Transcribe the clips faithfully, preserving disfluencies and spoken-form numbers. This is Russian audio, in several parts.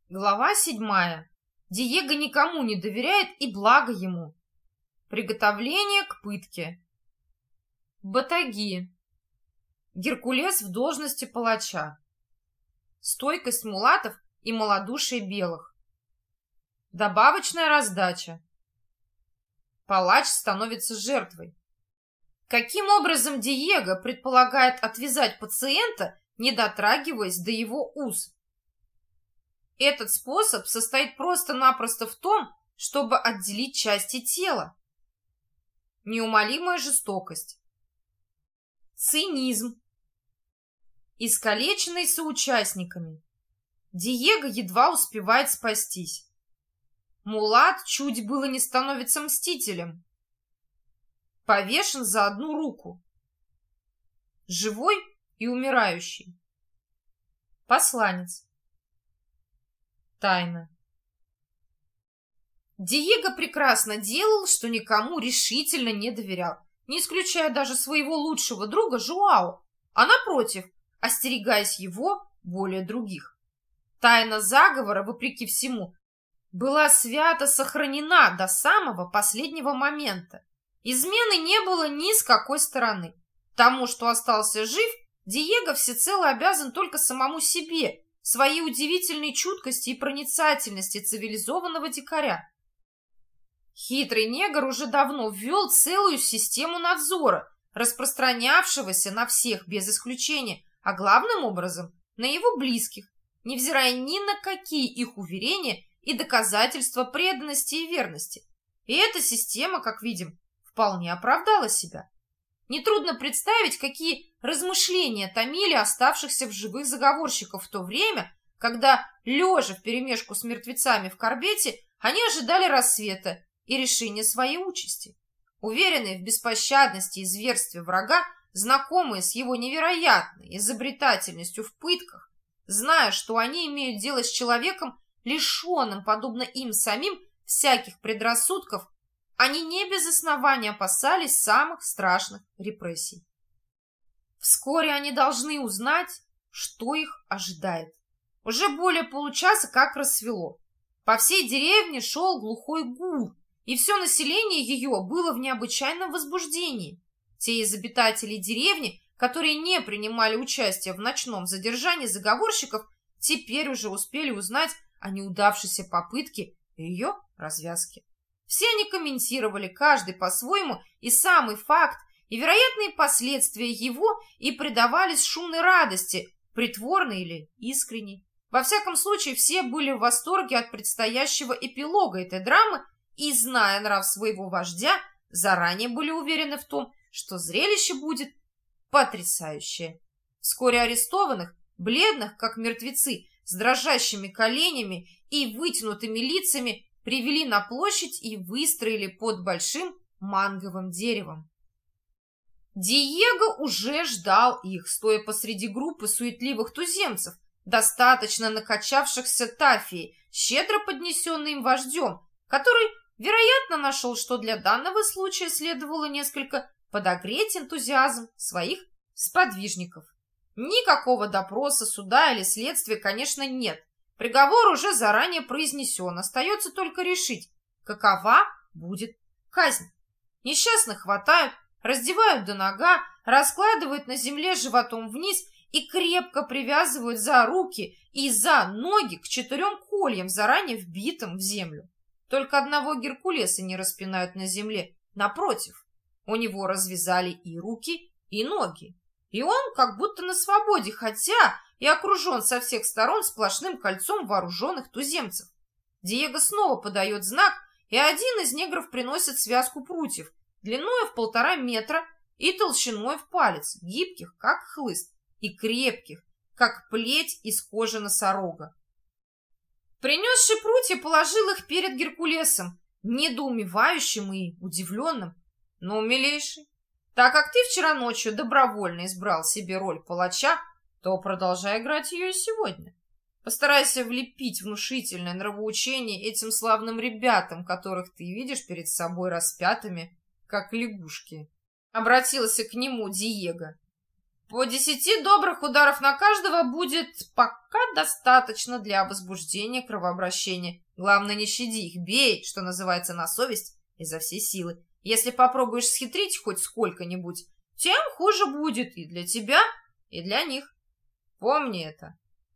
Глава седьмая. Диего никому не доверяет, и благо ему. Приготовление к пытке. Батаги. Геркулес в должности палача. Стойкость мулатов и малодушие белых. Добавочная раздача. Палач становится жертвой. Каким образом Диего предполагает отвязать пациента, не дотрагиваясь до его уз? Этот способ состоит просто-напросто в том, чтобы отделить части тела. Неумолимая жестокость. Цинизм. Искалеченный соучастниками. Диего едва успевает спастись. Мулат чуть было не становится мстителем. Повешен за одну руку. Живой и умирающий. Посланец. Тайна. Диего прекрасно делал, что никому решительно не доверял, не исключая даже своего лучшего друга Жуао, а напротив, остерегаясь его более других. Тайна заговора, вопреки всему, была свято сохранена до самого последнего момента. Измены не было ни с какой стороны. Тому, что остался жив, Диего всецело обязан только самому себе, своей удивительной чуткости и проницательности цивилизованного дикаря. Хитрый негр уже давно ввел целую систему надзора, распространявшегося на всех без исключения, а главным образом на его близких, невзирая ни на какие их уверения и доказательства преданности и верности. И эта система, как видим, вполне оправдала себя. Нетрудно представить, какие размышления томили оставшихся в живых заговорщиков в то время, когда, лежа вперемешку с мертвецами в корбете, они ожидали рассвета и решения своей участи. Уверенные в беспощадности и зверстве врага, знакомые с его невероятной изобретательностью в пытках, зная, что они имеют дело с человеком, лишенным, подобно им самим, всяких предрассудков, они не без основания опасались самых страшных репрессий. Вскоре они должны узнать, что их ожидает. Уже более получаса как рассвело. По всей деревне шел глухой гул, и все население ее было в необычайном возбуждении. Те из обитателей деревни, которые не принимали участие в ночном задержании заговорщиков, теперь уже успели узнать о неудавшейся попытке и ее развязке. Все они комментировали, каждый по-своему, и самый факт, и вероятные последствия его, и предавались шумной радости, притворной или искренней. Во всяком случае, все были в восторге от предстоящего эпилога этой драмы и, зная нрав своего вождя, заранее были уверены в том, что зрелище будет потрясающее. Вскоре арестованных, бледных, как мертвецы, с дрожащими коленями и вытянутыми лицами, привели на площадь и выстроили под большим манговым деревом. Диего уже ждал их, стоя посреди группы суетливых туземцев, достаточно накачавшихся тафией, щедро поднесенной им вождем, который, вероятно, нашел, что для данного случая следовало несколько подогреть энтузиазм своих сподвижников. Никакого допроса, суда или следствия, конечно, нет. Приговор уже заранее произнесен, остается только решить, какова будет казнь. Несчастных хватают, раздевают до нога, раскладывают на земле животом вниз и крепко привязывают за руки и за ноги к четырем кольям, заранее вбитым в землю. Только одного Геркулеса не распинают на земле, напротив, у него развязали и руки, и ноги. И он как будто на свободе, хотя и окружен со всех сторон сплошным кольцом вооруженных туземцев. Диего снова подает знак, и один из негров приносит связку прутьев, длиной в полтора метра и толщиной в палец, гибких, как хлыст, и крепких, как плеть из кожи носорога. Принесший прутья положил их перед Геркулесом, недоумевающим и удивленным. Но, милейший, так как ты вчера ночью добровольно избрал себе роль палача, то продолжай играть ее и сегодня. Постарайся влепить внушительное нравоучение этим славным ребятам, которых ты видишь перед собой распятыми, как лягушки. Обратился к нему Диего. По десяти добрых ударов на каждого будет пока достаточно для возбуждения кровообращения. Главное, не щади их, бей, что называется, на совесть изо всей силы. Если попробуешь схитрить хоть сколько-нибудь, тем хуже будет и для тебя, и для них. Помни это.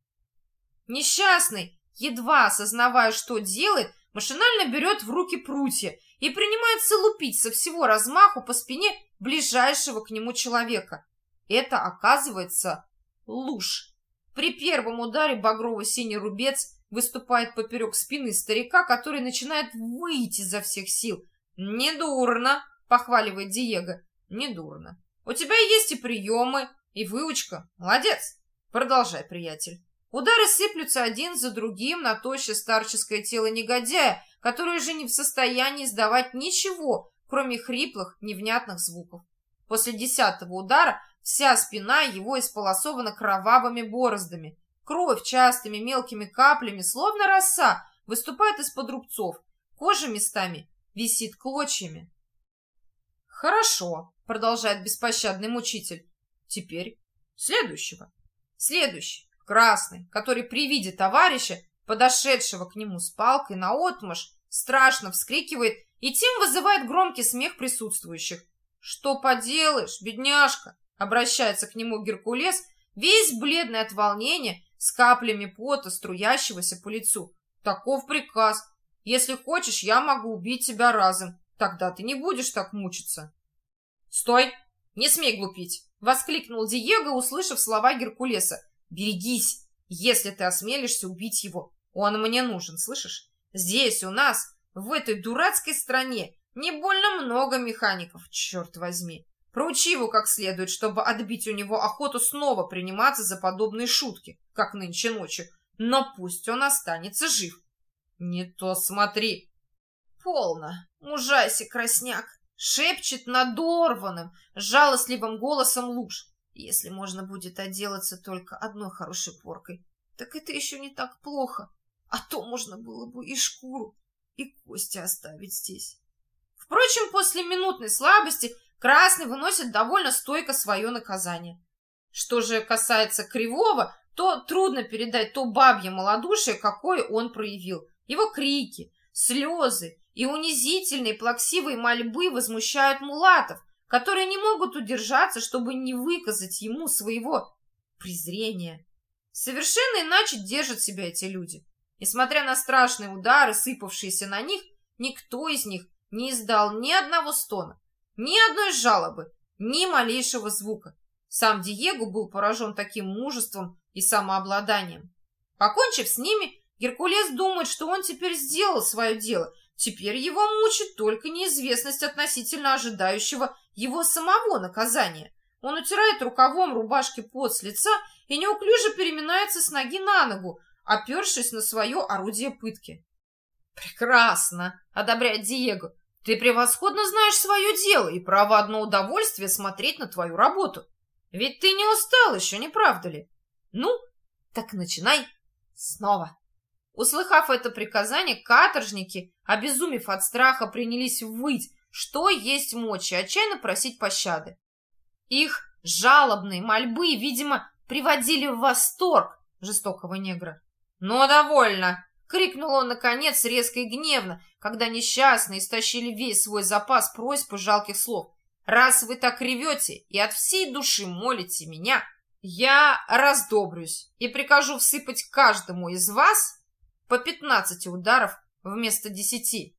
Несчастный, едва осознавая, что делает, машинально берет в руки прутья и принимается лупить со всего размаху по спине ближайшего к нему человека. Это, оказывается, ложь. При первом ударе багрово-синий рубец выступает поперек спины старика, который начинает выть изо всех сил. «Недурно!» — похваливает Диего. «Недурно. У тебя есть и приемы, и выучка. Молодец! Продолжай, приятель». Удары сыплются один за другим на тощее старческое тело негодяя, который уже не в состоянии издавать ничего, кроме хриплых, невнятных звуков. После десятого удара вся спина его исполосована кровавыми бороздами. Кровь частыми мелкими каплями, словно роса, выступает из-под рубцов. Кожа местами висит клочьями. «Хорошо», — продолжает беспощадный мучитель. «Теперь следующего. Следующий, красный, который при виде товарища, подошедшего к нему с палкой наотмашь, страшно вскрикивает и тем вызывает громкий смех присутствующих. «Что поделаешь, бедняжка?» — обращается к нему Геркулес, весь бледный от волнения, с каплями пота, струящегося по лицу. «Таков приказ. Если хочешь, я могу убить тебя разом. Тогда ты не будешь так мучиться». «Стой! Не смей глупить!» — воскликнул Диего, услышав слова Геркулеса. «Берегись, если ты осмелишься убить его. Он мне нужен, слышишь? Здесь у нас, в этой дурацкой стране, не больно много механиков, черт возьми. Проучи его как следует, чтобы отбить у него охоту снова приниматься за подобные шутки, как нынче ночью. Но пусть он останется жив». «Не то смотри!» «Полно, мужайся, красняк!» — шепчет надорванным, жалостливым голосом Луж. «Если можно будет отделаться только одной хорошей поркой, так это еще не так плохо, а то можно было бы и шкуру, и кости оставить здесь». Впрочем, после минутной слабости Красный выносит довольно стойко свое наказание. Что же касается Кривого, то трудно передать то бабье малодушие, какое он проявил. Его крики, слезы и унизительные плаксивые мольбы возмущают мулатов, которые не могут удержаться, чтобы не выказать ему своего презрения. Совершенно иначе держат себя эти люди. Несмотря на страшные удары, сыпавшиеся на них, никто из них не издал ни одного стона, ни одной жалобы, ни малейшего звука. Сам Диего был поражен таким мужеством и самообладанием. Покончив с ними, Геркулес думает, что он теперь сделал свое дело. Теперь его мучит только неизвестность относительно ожидающего его самого наказания. Он утирает рукавом рубашки пот с лица и неуклюже переминается с ноги на ногу, опершись на свое орудие пытки. «Прекрасно!» — одобряет Диего. «Ты превосходно знаешь свое дело и право одно удовольствие смотреть на твою работу. Ведь ты не устал еще, не правда ли? Ну, так начинай снова». Услыхав это приказание, каторжники, обезумев от страха, принялись выть, что есть мочи, отчаянно просить пощады. Их жалобные мольбы, видимо, приводили в восторг жестокого негра. «Ну, довольно!» — крикнул он, наконец, резко и гневно, когда несчастные истощили весь свой запас просьб и жалких слов. «Раз вы так ревете и от всей души молите меня, я раздобрюсь и прикажу всыпать каждому из вас по пятнадцати ударов вместо десяти.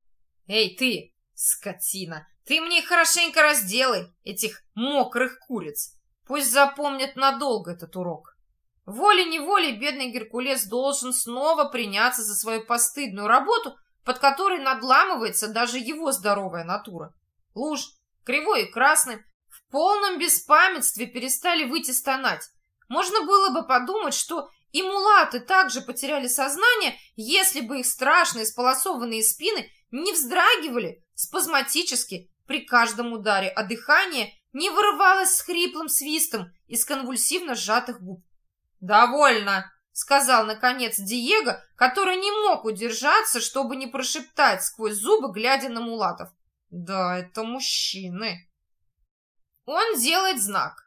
Эй, ты, скотина, ты мне хорошенько разделай этих мокрых куриц. Пусть запомнят надолго этот урок». Волей-неволей бедный Геркулес должен снова приняться за свою постыдную работу, под которой надламывается даже его здоровая натура. Луж, Кривой и Красный, в полном беспамятстве перестали выйти стонать. Можно было бы подумать, что и мулаты также потеряли сознание, если бы их страшные сполосованные спины не вздрагивали спазматически при каждом ударе, а дыхание не вырывалось с хриплым свистом из конвульсивно сжатых губ. «Довольно!» — сказал, наконец, Диего, который не мог удержаться, чтобы не прошептать сквозь зубы, глядя на мулатов. «Да, это мужчины!» Он делает знак,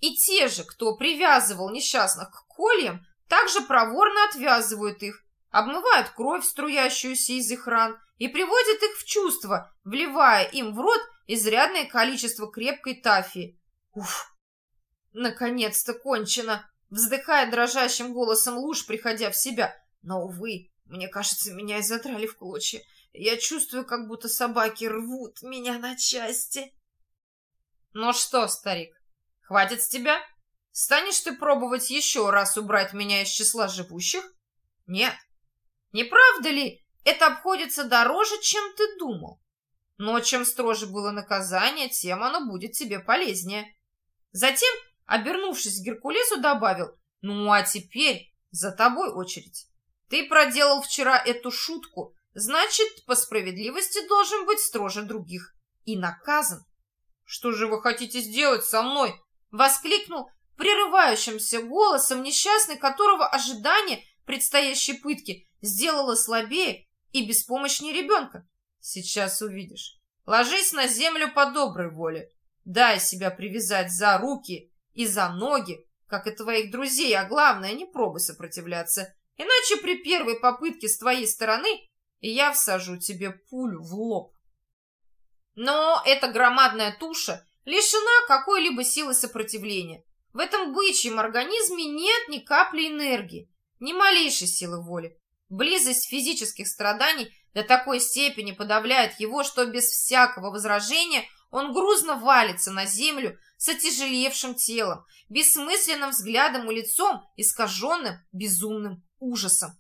И те же, кто привязывал несчастных к кольям, также проворно отвязывают их, обмывают кровь, струящуюся из их ран, и приводят их в чувство, вливая им в рот изрядное количество крепкой тафии. Уф! Наконец-то кончено! Вздыхает дрожащим голосом Луж, приходя в себя. Но, увы, мне кажется, меня изодрали в клочья. Я чувствую, как будто собаки рвут меня на части. Ну что, старик, хватит с тебя? Станешь ты пробовать еще раз убрать меня из числа живущих? Нет. Не правда ли, это обходится дороже, чем ты думал? Но чем строже было наказание, тем оно будет тебе полезнее. Затем, обернувшись к Геркулесу, добавил: ну а теперь за тобой очередь. Ты проделал вчера эту шутку, значит, по справедливости должен быть строже других и наказан. Что же вы хотите сделать со мной? Воскликнул прерывающимся голосом несчастный, которого ожидание предстоящей пытки сделало слабее и беспомощнее ребенка. Сейчас увидишь. Ложись на землю по доброй воле. Дай себя привязать за руки и за ноги, как и твоих друзей, а главное, не пробуй сопротивляться, иначе при первой попытке с твоей стороны я всажу тебе пулю в лоб. Но эта громадная туша лишена какой-либо силы сопротивления. В этом бычьем организме нет ни капли энергии, ни малейшей силы воли. Близость физических страданий до такой степени подавляет его, что без всякого возражения он грузно валится на землю с отяжелевшим телом, бессмысленным взглядом и лицом, искаженным безумным ужасом.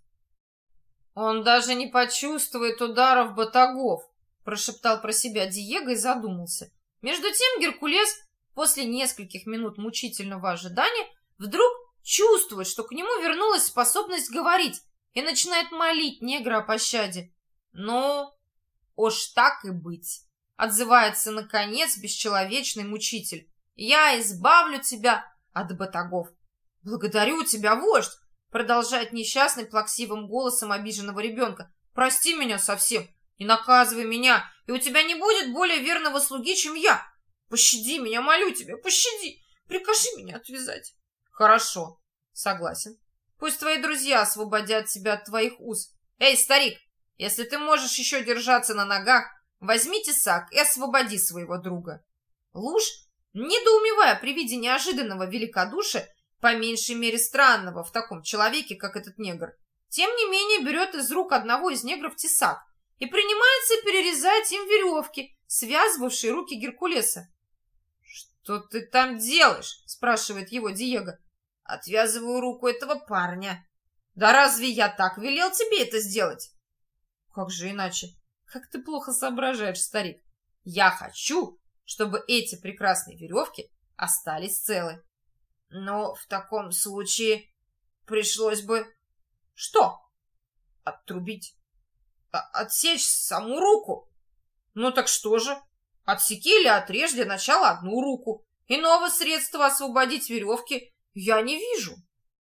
«Он даже не почувствует ударов батагов», — прошептал про себя Диего и задумался. Между тем Геркулес, после нескольких минут мучительного ожидания, вдруг чувствует, что к нему вернулась способность говорить, и начинает молить негра о пощаде. «Ну, уж так и быть», — отзывается, наконец, бесчеловечный мучитель. «Я избавлю тебя от батагов». «Благодарю тебя, вождь», — продолжает несчастный плаксивым голосом обиженного ребенка. «Прости меня совсем, не наказывай меня, и у тебя не будет более верного слуги, чем я. Пощади меня, молю тебя, пощади, прикажи меня отвязать». «Хорошо, согласен. Пусть твои друзья освободят тебя от твоих уз. Эй, старик, если ты можешь еще держаться на ногах, возьми тесак и освободи своего друга». Луж, недоумевая при виде неожиданного великодушия, по меньшей мере странного в таком человеке, как этот негр, тем не менее берет из рук одного из негров тесак и принимается перерезать им веревки, связывавшие руки Геркулеса. «Что ты там делаешь?» – спрашивает его Диего. «Отвязываю руку этого парня». «Да разве я так велел тебе это сделать?» «Как же иначе? Как ты плохо соображаешь, старик. Я хочу, чтобы эти прекрасные веревки остались целы». «Но в таком случае пришлось бы...» «Что?» «Отрубить. А отсечь саму руку». «Ну так что же? Отсеки или отрежь для начала одну руку. Иного средства освободить веревки я не вижу».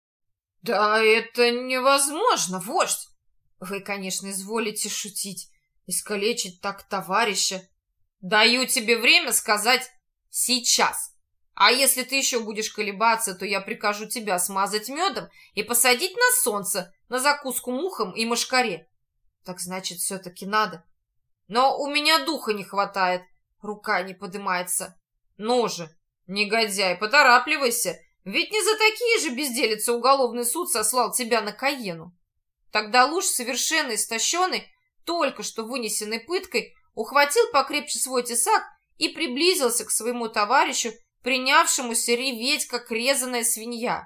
«Да это невозможно, вождь. Вы, конечно, изволите шутить, искалечить так товарища. Даю тебе время сказать сейчас. А если ты еще будешь колебаться, то я прикажу тебя смазать медом и посадить на солнце, на закуску мухам и мошкаре. Так значит, все-таки надо. Но у меня духа не хватает, рука не подымается. Ну же, негодяй, поторапливайся, ведь не за такие же безделицы уголовный суд сослал тебя на Каену». Тогда Луж, совершенно истощенный, только что вынесенной пыткой, ухватил покрепче свой тесак и приблизился к своему товарищу, принявшемуся реветь, как резаная свинья.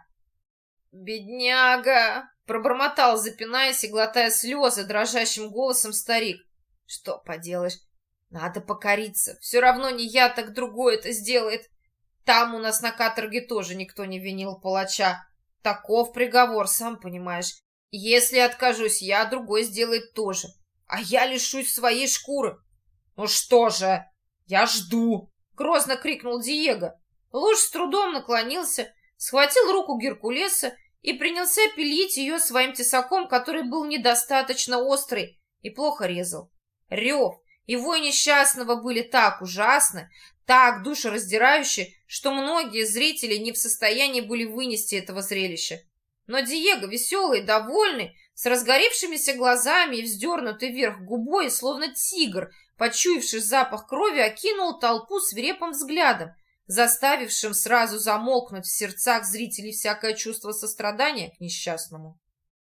«Бедняга!» — пробормотал, запинаясь и глотая слезы, дрожащим голосом старик. «Что поделаешь? Надо покориться. Все равно не я, так другой это сделает. Там у нас на каторге тоже никто не винил палача. Таков приговор, сам понимаешь. Если откажусь я, другой сделает тоже. А я лишусь своей шкуры». «Ну что же, я жду!» — грозно крикнул Диего. Луж с трудом наклонился, схватил руку Геркулеса и принялся пилить ее своим тесаком, который был недостаточно острый и плохо резал. Рев и вой несчастного были так ужасны, так душераздирающе, что многие зрители не в состоянии были вынести этого зрелища. Но Диего, веселый, довольный, с разгоревшимися глазами и вздернутой вверх губой, словно тигр, почуявший запах крови, окинул толпу свирепым взглядом, заставившим сразу замолкнуть в сердцах зрителей всякое чувство сострадания к несчастному.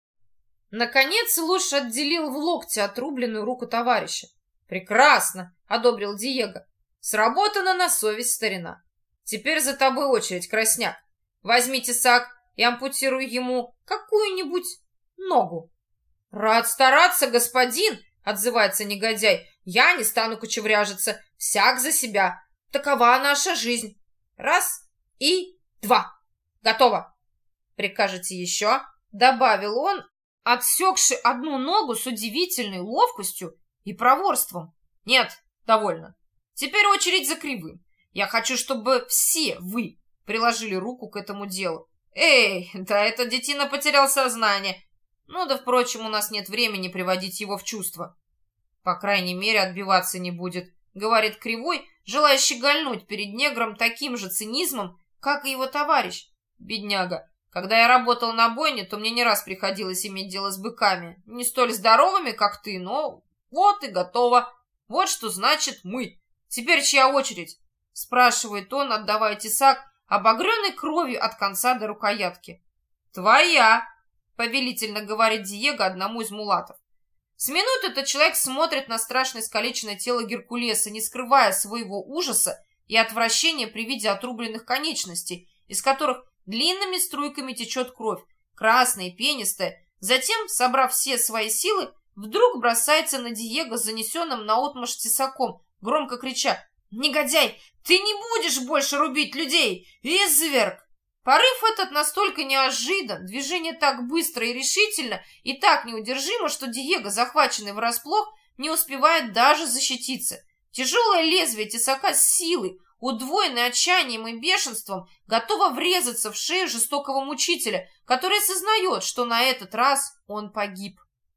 Наконец Лош отделил в локте отрубленную руку товарища. «Прекрасно!» — одобрил Диего. «Сработано на совесть, старина. Теперь за тобой очередь, Красняк. Возьми тесак и ампутируй ему какую-нибудь ногу». «Рад стараться, господин!» — отзывается негодяй. «Я не стану кучевряжиться. Всяк за себя. Такова наша жизнь. Раз и два. Готово. Прикажете еще?» — добавил он, отсекши одну ногу с удивительной ловкостью и проворством. «Нет, довольно. Теперь очередь за кривым. Я хочу, чтобы все вы приложили руку к этому делу. Эй, да этот детина потерял сознание. Ну да, впрочем, у нас нет времени приводить его в чувство. По крайней мере, отбиваться не будет», — говорит Кривой, желая щегольнуть перед негром таким же цинизмом, как и его товарищ. «Бедняга. Когда я работал на бойне, то мне не раз приходилось иметь дело с быками. Не столь здоровыми, как ты, но вот и готово. Вот что значит мы. Теперь чья очередь?» — спрашивает он, отдавая тесак, обогренный кровью от конца до рукоятки. «Твоя!» — повелительно говорит Диего одному из мулатов. С минуты этот человек смотрит на страшно искалеченное тело Геркулеса, не скрывая своего ужаса и отвращения при виде отрубленных конечностей, из которых длинными струйками течет кровь, красная и пенистая. Затем, собрав все свои силы, вдруг бросается на Диего с занесенным наотмашь тесаком, громко крича: «Негодяй, ты не будешь больше рубить людей! Изверг!» Порыв этот настолько неожидан, движение так быстро и решительно, и так неудержимо, что Диего, захваченный врасплох, не успевает даже защититься. Тяжелое лезвие тесака с силой, удвоенной отчаянием и бешенством, готово врезаться в шею жестокого мучителя, который сознает, что на этот раз он погиб.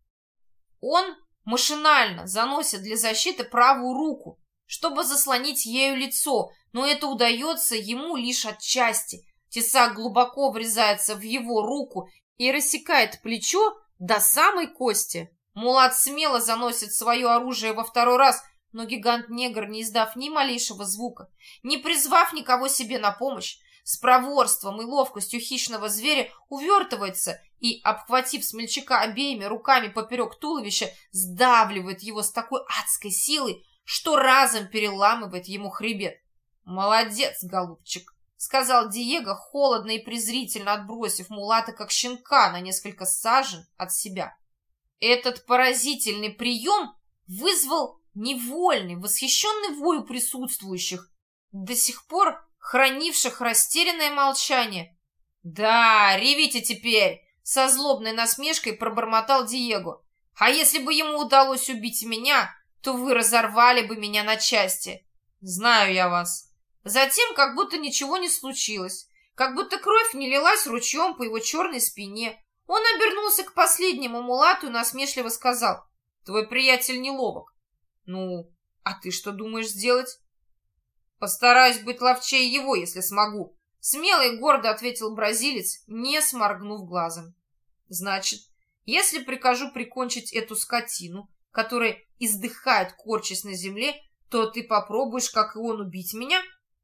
Он машинально заносит для защиты правую руку, чтобы заслонить ею лицо, но это удается ему лишь отчасти. Тесак глубоко врезается в его руку и рассекает плечо до самой кости. Мулат смело заносит свое оружие во второй раз, но гигант-негр, не издав ни малейшего звука, не призвав никого себе на помощь, с проворством и ловкостью хищного зверя увертывается и, обхватив смельчака обеими руками поперек туловища, сдавливает его с такой адской силой, что разом переламывает ему хребет. «Молодец, голубчик!» — сказал Диего, холодно и презрительно отбросив мулата, как щенка, на несколько сажен от себя. Этот поразительный прием вызвал невольный, восхищенный вой у присутствующих, до сих пор хранивших растерянное молчание. «Да, ревите теперь!» — со злобной насмешкой пробормотал Диего. «А если бы ему удалось убить меня, то вы разорвали бы меня на части. Знаю я вас». Затем, как будто ничего не случилось, как будто кровь не лилась ручьем по его черной спине, он обернулся к последнему мулату и насмешливо сказал: «Твой приятель неловок. Ну, а ты что думаешь сделать?» «Постараюсь быть ловчее его, если смогу», — смело и гордо ответил бразилец, не сморгнув глазом. «Значит, если прикажу прикончить эту скотину, которая издыхает, корчась на земле, то ты попробуешь, как и он, убить меня?»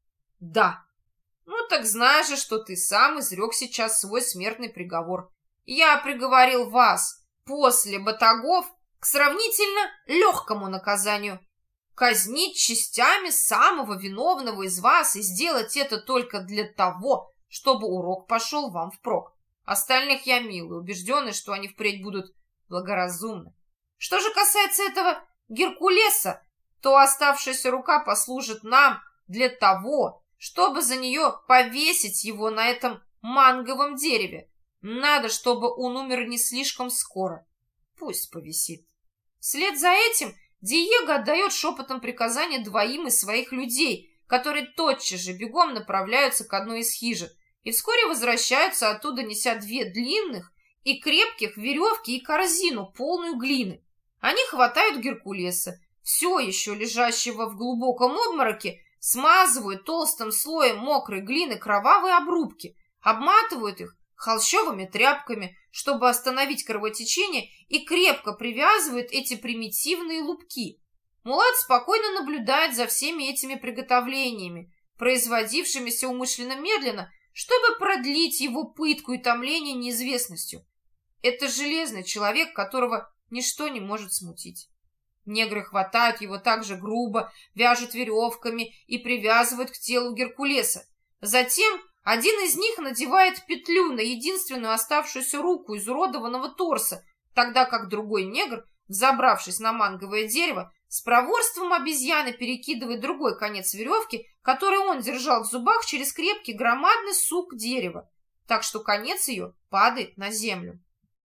«Да». «Ну так знаешь же, что ты сам изрек сейчас свой смертный приговор. Я приговорил вас после батагов к сравнительно легкому наказанию. Казнить частями самого виновного из вас и сделать это только для того, чтобы урок пошел вам впрок. Остальных я милый, убежденный, что они впредь будут благоразумны. Что же касается этого Геркулеса, то оставшаяся рука послужит нам для того, чтобы за нее повесить его на этом манговом дереве. Надо, чтобы он умер не слишком скоро. Пусть повисит». Вслед за этим Диего отдает шепотом приказание двоим из своих людей, которые тотчас же бегом направляются к одной из хижин и вскоре возвращаются оттуда, неся две длинных и крепких веревки и корзину, полную глины. Они хватают Геркулеса, все еще лежащего в глубоком обмороке, смазывают толстым слоем мокрой глины кровавые обрубки, обматывают их холщовыми тряпками, чтобы остановить кровотечение, и крепко привязывают эти примитивные лупки. Мулат спокойно наблюдает за всеми этими приготовлениями, производившимися умышленно медленно, чтобы продлить его пытку и томление неизвестностью. Это железный человек, которого ничто не может смутить. Негры хватают его так же грубо, вяжут веревками и привязывают к телу Геркулеса. Затем один из них надевает петлю на единственную оставшуюся руку изуродованного торса, тогда как другой негр, взобравшись на манговое дерево, с проворством обезьяны перекидывает другой конец веревки, который он держал в зубах, через крепкий громадный сук дерева, так что конец ее падает на землю.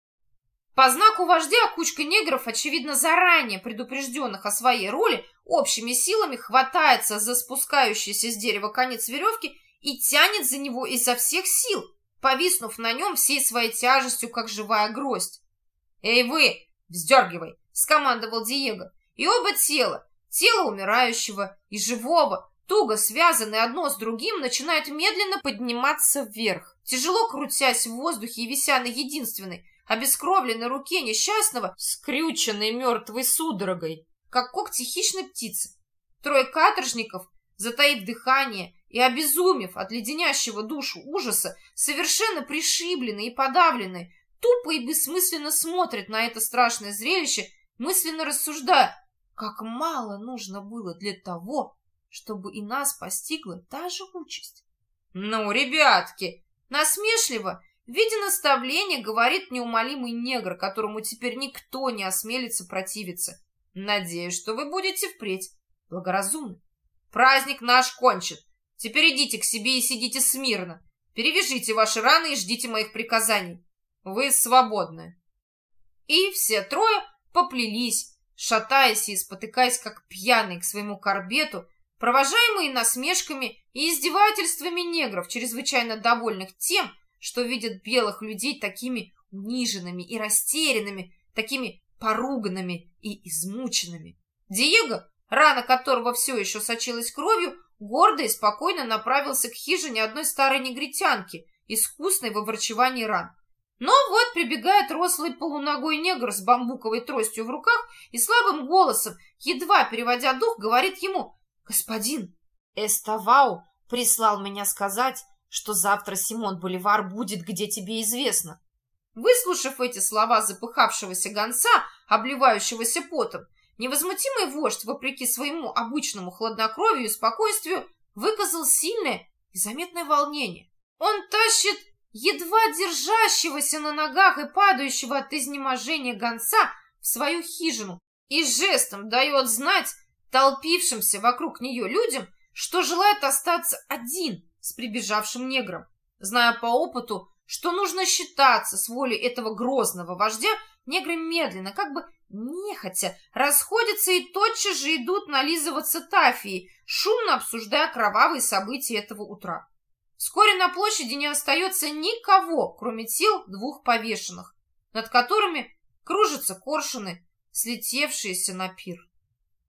По знаку вождя кучка негров, очевидно заранее предупрежденных о своей роли, общими силами хватается за спускающийся с дерева конец веревки и тянет за него изо всех сил, повиснув на нем всей своей тяжестью, как живая гроздь. «Эй вы, вздергивай!» — скомандовал Диего. И оба тела, тело умирающего и живого, туго связанные одно с другим, начинают медленно подниматься вверх, тяжело крутясь в воздухе и вися на единственной, обескровленной руке несчастного, скрюченной мертвой судорогой, как когти хищной птицы. Трое каторжников, затаив дыхание и обезумев от леденящего душу ужаса, совершенно пришибленные и подавленные, тупо и бессмысленно смотрят на это страшное зрелище, мысленно рассуждая, как мало нужно было для того, чтобы и нас постигла та же участь. «Ну, ребятки!» Насмешливо, в виде наставления, говорит неумолимый негр, которому теперь никто не осмелится противиться. «Надеюсь, что вы будете впредь благоразумны. Праздник наш кончен. Теперь идите к себе и сидите смирно. Перевяжите ваши раны и ждите моих приказаний. Вы свободны». И все трое поплелись, шатаясь и спотыкаясь, как пьяные, к своему корбету, провожаемые насмешками и издевательствами негров, чрезвычайно довольных тем, что видят белых людей такими униженными и растерянными, такими поруганными и измученными. Диего, рана которого все еще сочилась кровью, гордо и спокойно направился к хижине одной старой негритянки, искусной во врачевании ран. Но вот прибегает рослый полуногой негр с бамбуковой тростью в руках и слабым голосом, едва переводя дух, говорит ему: «Господин, Эставау прислал меня сказать, что завтра Симон Боливар будет, где тебе известно». Выслушав эти слова запыхавшегося гонца, обливающегося потом, невозмутимый вождь, вопреки своему обычному хладнокровию и спокойствию, выказал сильное и заметное волнение. Он тащит едва держащегося на ногах и падающего от изнеможения гонца в свою хижину и жестом дает знать толпившимся вокруг нее людям, что желает остаться один с прибежавшим негром, зная по опыту, что нужно считаться с волей этого грозного вождя. Негры медленно, как бы нехотя, расходятся и тотчас же идут нализываться тафией, шумно обсуждая кровавые события этого утра. Вскоре на площади не остается никого, кроме тел двух повешенных, над которыми кружатся коршуны, слетевшиеся на пир.